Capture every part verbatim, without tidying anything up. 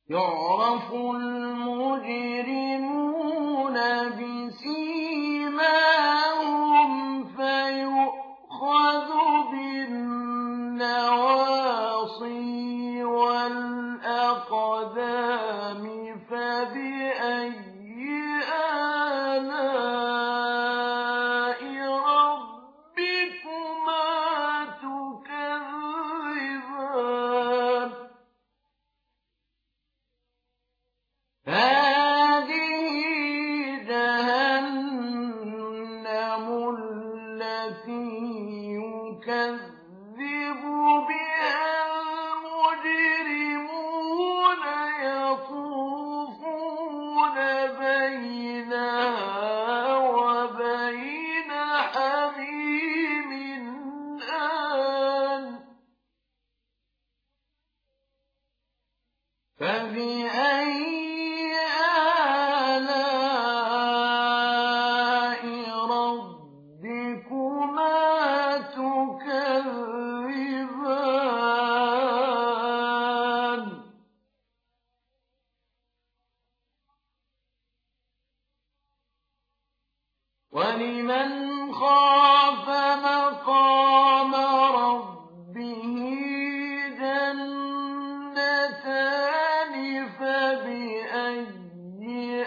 يعرف المجرمون بسيماهم فيؤخذ بالنواصي والأقدام فبأي آلاء ربكما تكذبان هذه جهنم التي يكذب بها المجرمون يطوفون بينها وبين حميم آن فبأي آلاء ربكما تكذبان ولمن خاف مقام ربه جنتان فبأي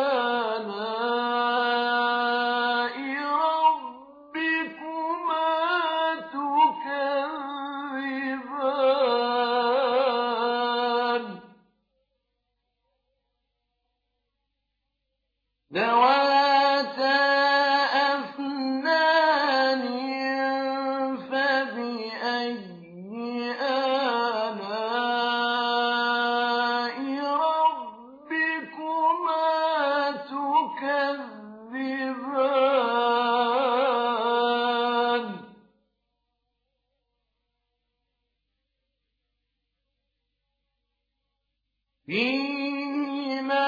آلاء ربكما تكذبان ذواتا أفنان فبأي آلاء ربكما تكذبان فيهما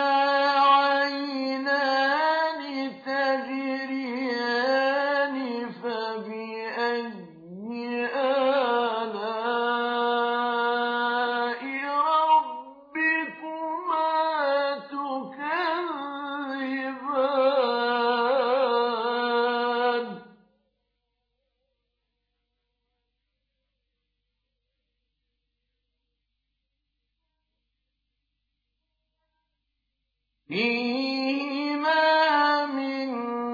عينان تجريان فبأي آلاء ربكما تكذبان فيهما من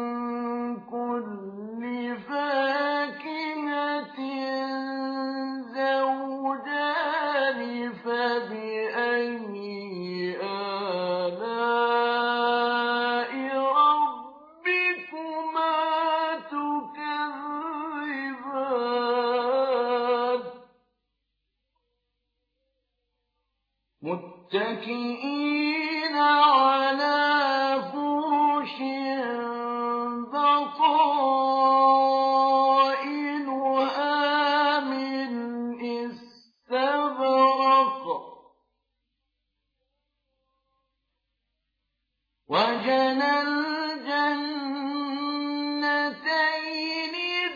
كل فاكهة زوجان فبأي آلاء ربكما تكذبان متكئين على فرش بطائنها من استبرق وجنى الجنتين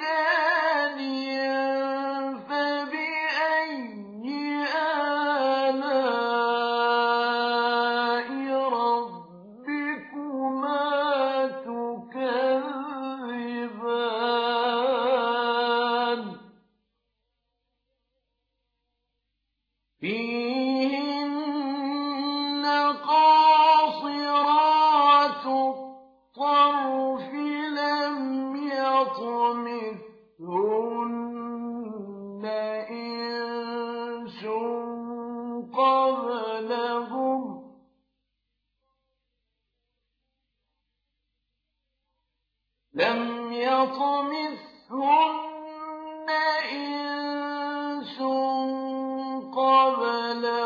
دانيا فبأي آلاء ربكما تكذبان فيهن قاصرات الطرف لم يطمثهن إنس قبلهم لم يطمثهن إنس قبلهم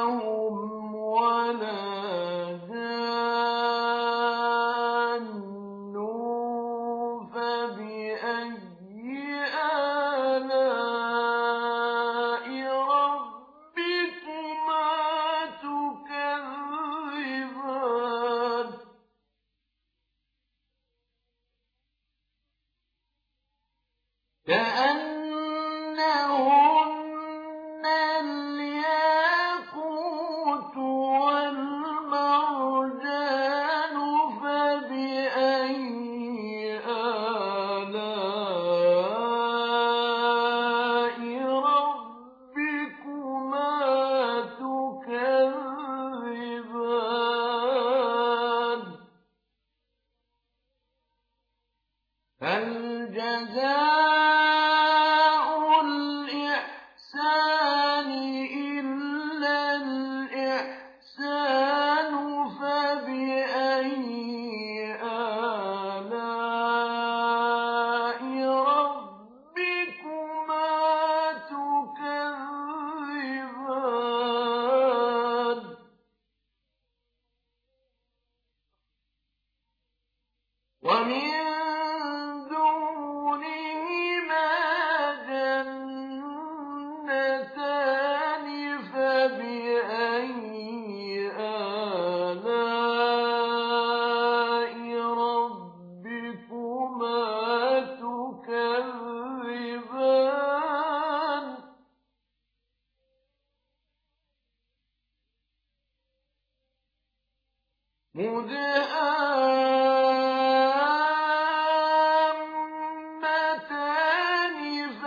مُدْهَامَّتَانِ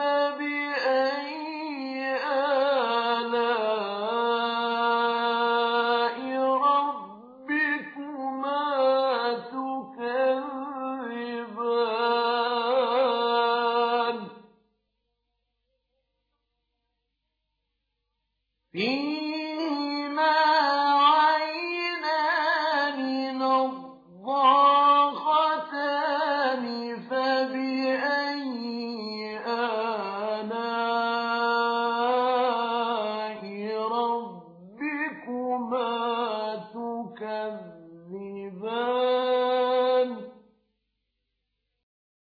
فَبِأَيِّ آلَاءِ رَبِّكُمَا تُكَذِّبَانِ فِيهِمَا عَيْنَانِ نَضَّاخَتَانِ فَبِأَيِّ آلَاءِ رَبِّكُمَا تُكَذِّبَانِ